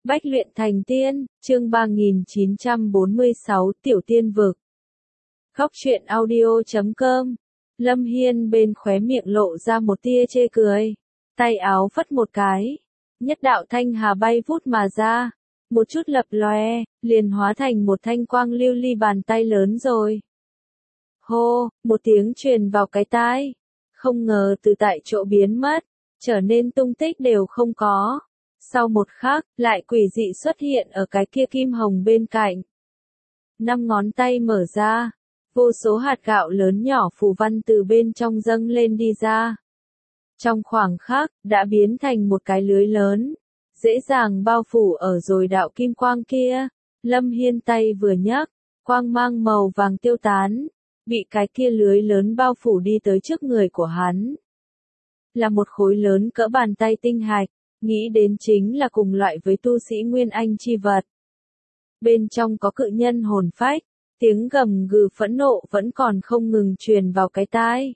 Bách luyện thành tiên, chương 3946 Tiểu Tiên Vực. Khóc chuyện audio.com. Lâm Hiên bên khóe miệng lộ ra một tia chê cười. Tay áo phất một cái. Nhất đạo thanh hà bay vút mà ra. Một chút lập lòe, liền hóa thành một thanh quang lưu ly bàn tay lớn rồi. Hô, một tiếng truyền vào cái tai. Không ngờ từ tại chỗ biến mất, trở nên tung tích đều không có. Sau một khắc, lại quỷ dị xuất hiện ở cái kia kim hồng bên cạnh. 5 ngón tay mở ra, vô số hạt gạo lớn nhỏ phù văn từ bên trong dâng lên đi ra. Trong khoảng khắc, đã biến thành một cái lưới lớn, dễ dàng bao phủ ở rồi đạo kim quang kia. Lâm Hiên tay vừa nhấc, quang mang màu vàng tiêu tán, bị cái kia lưới lớn bao phủ đi tới trước người của hắn. Là một khối lớn cỡ bàn tay tinh hạch. Nghĩ đến chính là cùng loại với tu sĩ Nguyên Anh chi vật. Bên trong có cự nhân hồn phách, tiếng gầm gừ phẫn nộ vẫn còn không ngừng truyền vào cái tai.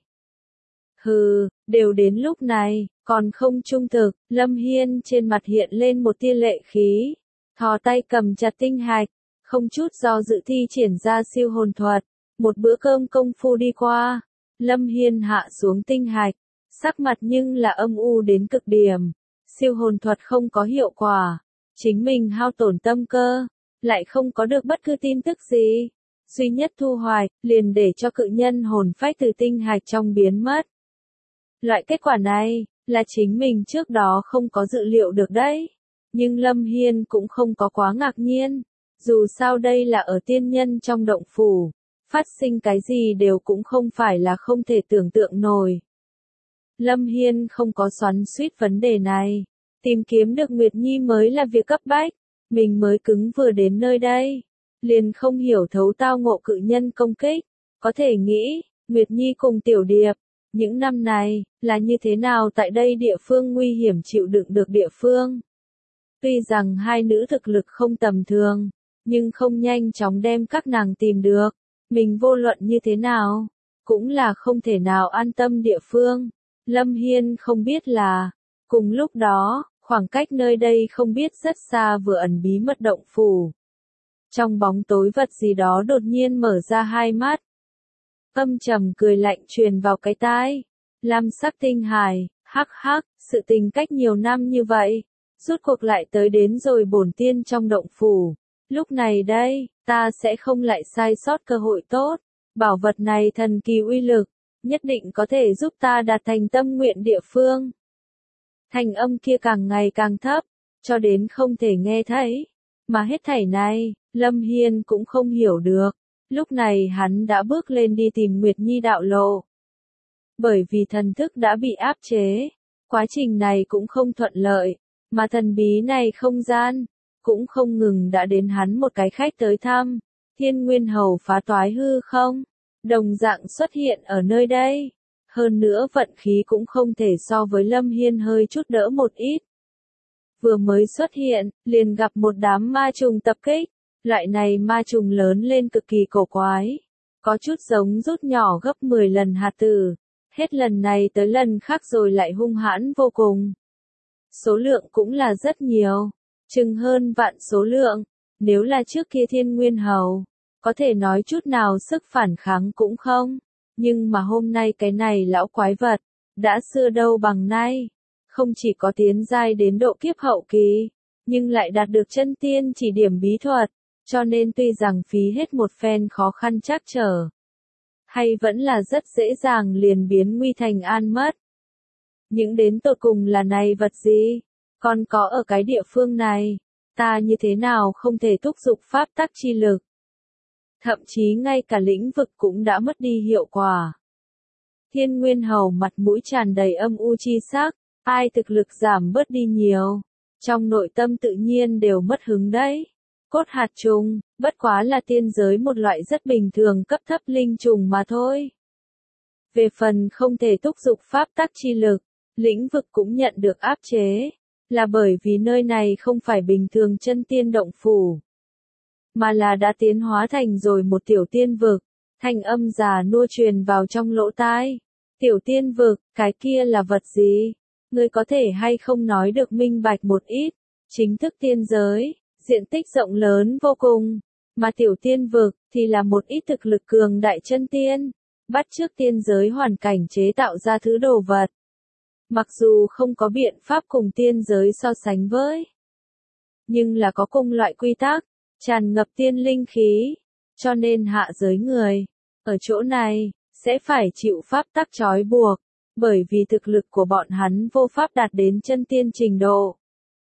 Hừ, đều đến lúc này, còn không trung thực, Lâm Hiên trên mặt hiện lên một tia lệ khí. Thò tay cầm chặt tinh hạch, không chút do dự thi triển ra siêu hồn thuật. Một bữa cơm công phu đi qua, Lâm Hiên hạ xuống tinh hạch, sắc mặt nhưng là âm u đến cực điểm. Siêu hồn thuật không có hiệu quả, chính mình hao tổn tâm cơ, lại không có được bất cứ tin tức gì. Duy nhất thu hoạch, liền để cho cự nhân hồn phách từ tinh hạch trong biến mất. Loại kết quả này, là chính mình trước đó không có dự liệu được đấy. Nhưng Lâm Hiên cũng không có quá ngạc nhiên, dù sao đây là ở tiên nhân trong động phủ, phát sinh cái gì đều cũng không phải là không thể tưởng tượng nổi. Lâm Hiên không có xoắn xuýt vấn đề này, tìm kiếm được Nguyệt Nhi mới là việc cấp bách, mình mới cứng vừa đến nơi đây, liền không hiểu thấu tao ngộ cự nhân công kích, có thể nghĩ, Nguyệt Nhi cùng Tiểu Điệp, những năm này, là như thế nào tại đây địa phương nguy hiểm chịu đựng được địa phương. Tuy rằng hai nữ thực lực không tầm thường, nhưng không nhanh chóng đem các nàng tìm được, mình vô luận như thế nào, cũng là không thể nào an tâm địa phương. Lâm Hiên không biết là, cùng lúc đó, khoảng cách nơi đây không biết rất xa vừa ẩn bí mật động phủ. Trong bóng tối vật gì đó đột nhiên mở ra hai mắt. Âm trầm cười lạnh truyền vào cái tai. Lam sắc tinh hài, hắc hắc, sự tình cách nhiều năm như vậy, rút cuộc lại tới đến rồi bổn tiên trong động phủ. Lúc này đây, ta sẽ không lại sai sót cơ hội tốt. Bảo vật này thần kỳ uy lực, nhất định có thể giúp ta đạt thành tâm nguyện địa phương. Thanh âm kia càng ngày càng thấp, cho đến không thể nghe thấy. Mà hết thảy này, Lâm Hiên cũng không hiểu được. Lúc này hắn đã bước lên đi tìm Nguyệt Nhi đạo lộ. Bởi vì thần thức đã bị áp chế, quá trình này cũng không thuận lợi, mà thần bí này không gian, cũng không ngừng đã đến hắn một cái khách tới thăm. Thiên Nguyên Hầu phá toái hư không? Đồng dạng xuất hiện ở nơi đây. Hơn nữa vận khí cũng không thể so với Lâm Hiên hơi chút đỡ một ít. Vừa mới xuất hiện, liền gặp một đám ma trùng tập kích. Loại này ma trùng lớn lên cực kỳ cổ quái. Có chút giống rút nhỏ gấp 10 lần hạt tử. Hết lần này tới lần khác rồi lại hung hãn vô cùng. Số lượng cũng là rất nhiều. Chừng hơn vạn số lượng. Nếu là trước kia Thiên Nguyên Hầu, có thể nói chút nào sức phản kháng cũng không. Nhưng mà hôm nay cái này lão quái vật, đã xưa đâu bằng nay. Không chỉ có tiến giai đến độ kiếp hậu kỳ, nhưng lại đạt được chân tiên chỉ điểm bí thuật. Cho nên tuy rằng phí hết một phen khó khăn trắc trở, hay vẫn là rất dễ dàng liền biến nguy thành an mất. Những đến tột cùng là này vật gì? Còn có ở cái địa phương này, ta như thế nào không thể thúc giục pháp tắc chi lực? Thậm chí ngay cả lĩnh vực cũng đã mất đi hiệu quả. Thiên Nguyên Hầu mặt mũi tràn đầy âm u chi sắc, ai thực lực giảm bớt đi nhiều, trong nội tâm tự nhiên đều mất hứng đấy. Cốt hạt trùng, bất quá là tiên giới một loại rất bình thường cấp thấp linh trùng mà thôi. Về phần không thể thúc giục pháp tắc chi lực, lĩnh vực cũng nhận được áp chế, là bởi vì nơi này không phải bình thường chân tiên động phủ, mà là đã tiến hóa thành rồi một tiểu tiên vực. Thanh âm già nua truyền vào trong lỗ tai. Tiểu tiên vực, cái kia là vật gì? Ngươi có thể hay không nói được minh bạch một ít? chính thức tiên giới, diện tích rộng lớn vô cùng, mà tiểu tiên vực thì là một ít thực lực cường đại chân tiên, bắt chước tiên giới hoàn cảnh chế tạo ra thứ đồ vật. Mặc dù không có biện pháp cùng tiên giới so sánh với, nhưng là có cùng loại quy tắc, tràn ngập tiên linh khí, cho nên hạ giới người, ở chỗ này, sẽ phải chịu pháp tắc trói buộc, bởi vì thực lực của bọn hắn vô pháp đạt đến chân tiên trình độ.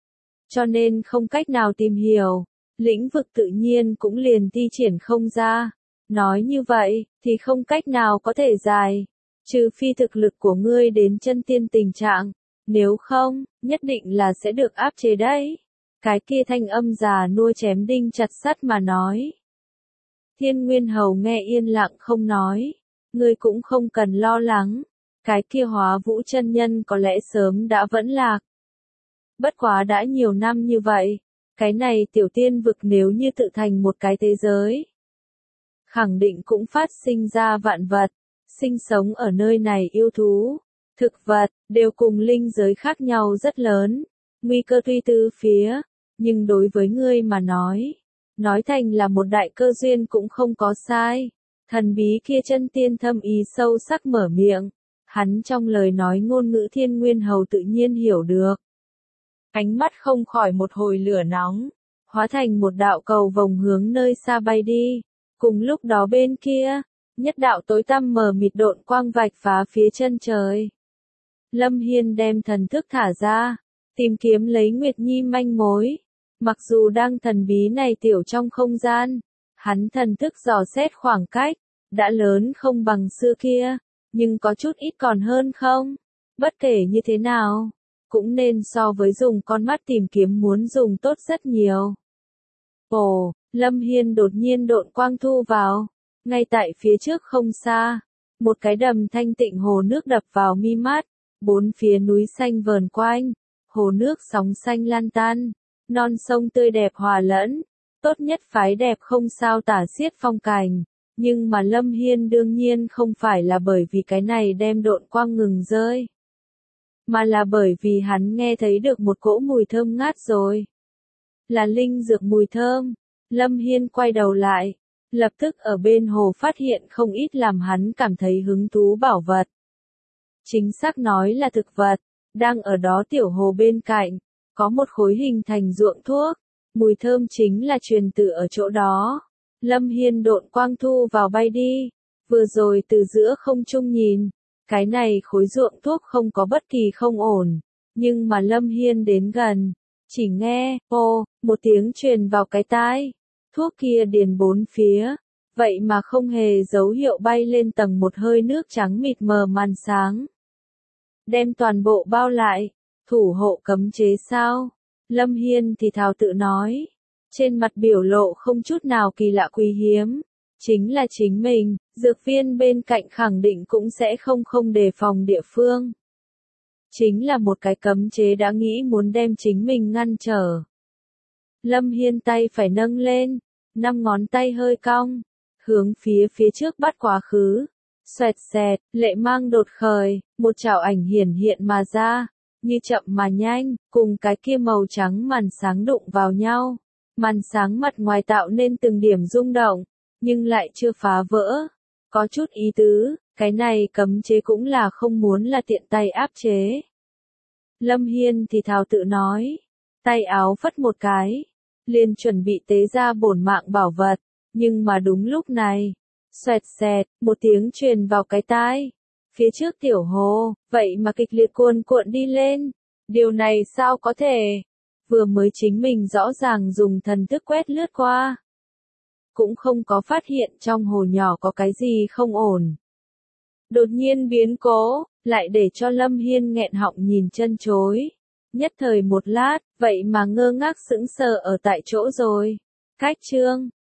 Cho nên không cách nào tìm hiểu, lĩnh vực tự nhiên cũng liền thi triển không ra. Nói như vậy, thì không cách nào có thể giải, trừ phi thực lực của ngươi đến chân tiên tình trạng, nếu không, nhất định là sẽ được áp chế đấy. Cái kia thanh âm già nua chém đinh chặt sắt mà nói. Thiên Nguyên Hầu nghe yên lặng không nói, ngươi cũng không cần lo lắng, cái kia Hóa Vũ chân nhân có lẽ sớm đã vẫn lạc. Bất quá đã nhiều năm như vậy, cái này tiểu tiên vực nếu như tự thành một cái thế giới, khẳng định cũng phát sinh ra vạn vật, sinh sống ở nơi này yêu thú, thực vật, đều cùng linh giới khác nhau rất lớn, nguy cơ tuy từ phía, nhưng đối với ngươi mà nói thành là một đại cơ duyên cũng không có sai. Thần bí kia chân tiên thâm ý sâu sắc mở miệng, hắn trong lời nói ngôn ngữ Thiên Nguyên Hầu tự nhiên hiểu được. Ánh mắt không khỏi một hồi lửa nóng, hóa thành một đạo cầu vồng hướng nơi xa bay đi. Cùng lúc đó bên kia, nhất đạo tối tăm mờ mịt độn quang vạch phá phía chân trời. Lâm Hiên đem thần thức thả ra, tìm kiếm lấy Nguyệt Nhi manh mối. Mặc dù đang thần bí này tiểu trong không gian, hắn thần thức dò xét khoảng cách, đã lớn không bằng xưa kia, nhưng có chút ít còn hơn không? Bất kể như thế nào, cũng nên so với dùng con mắt tìm kiếm muốn dùng tốt rất nhiều. Ồ, Lâm Hiên đột nhiên độn quang thu vào, ngay tại phía trước không xa, một cái đầm thanh tịnh hồ nước đập vào mi mắt, bốn phía núi xanh vờn quanh, hồ nước sóng xanh lan tan, non sông tươi đẹp hòa lẫn, tốt nhất phái đẹp không sao tả xiết phong cảnh, nhưng mà Lâm Hiên đương nhiên không phải là bởi vì cái này đem độn quang ngừng rơi, mà là bởi vì hắn nghe thấy được một cỗ mùi thơm ngát rồi. Là linh dược mùi thơm. Lâm Hiên quay đầu lại, lập tức ở bên hồ phát hiện không ít làm hắn cảm thấy hứng thú bảo vật. Chính xác nói là thực vật, đang ở đó tiểu hồ bên cạnh, có một khối hình thành ruộng thuốc, mùi thơm chính là truyền từ ở chỗ đó. Lâm Hiên độn quang thu vào bay đi, vừa rồi từ giữa không trung nhìn, cái này khối ruộng thuốc không có bất kỳ không ổn, nhưng mà Lâm Hiên đến gần, chỉ nghe, ô, một tiếng truyền vào cái tai, thuốc kia điền bốn phía, vậy mà không hề dấu hiệu bay lên tầng một hơi nước trắng mịt mờ màn sáng. Đem toàn bộ bao lại, thủ hộ cấm chế sao? Lâm Hiên thì thào tự nói, trên mặt biểu lộ không chút nào kỳ lạ quý hiếm, chính là chính mình, dược viên bên cạnh khẳng định cũng sẽ không đề phòng địa phương. Chính là một cái cấm chế đã nghĩ muốn đem chính mình ngăn trở. Lâm Hiên tay phải nâng lên, 5 ngón tay hơi cong, hướng phía trước bắt quá khứ. Xoẹt xẹt, lệ mang đột khởi, một chảo ảnh hiển hiện mà ra, như chậm mà nhanh, cùng cái kia màu trắng màn sáng đụng vào nhau. Màn sáng mặt ngoài tạo nên từng điểm rung động, nhưng lại chưa phá vỡ. Có chút ý tứ, cái này cấm chế cũng là không muốn là tiện tay áp chế. Lâm Hiên thì thào tự nói, tay áo phất một cái, liền chuẩn bị tế ra bổn mạng bảo vật, nhưng mà đúng lúc này, xoẹt xẹt, một tiếng truyền vào cái tai. Phía trước tiểu hồ, vậy mà kịch liệt cuồn cuộn đi lên. Điều này sao có thể? Vừa mới chính mình rõ ràng dùng thần thức quét lướt qua, cũng không có phát hiện trong hồ nhỏ có cái gì không ổn. Đột nhiên biến cố, lại để cho Lâm Hiên nghẹn họng nhìn chân chối. Nhất thời một lát, vậy mà ngơ ngác sững sờ ở tại chỗ rồi. Cách chương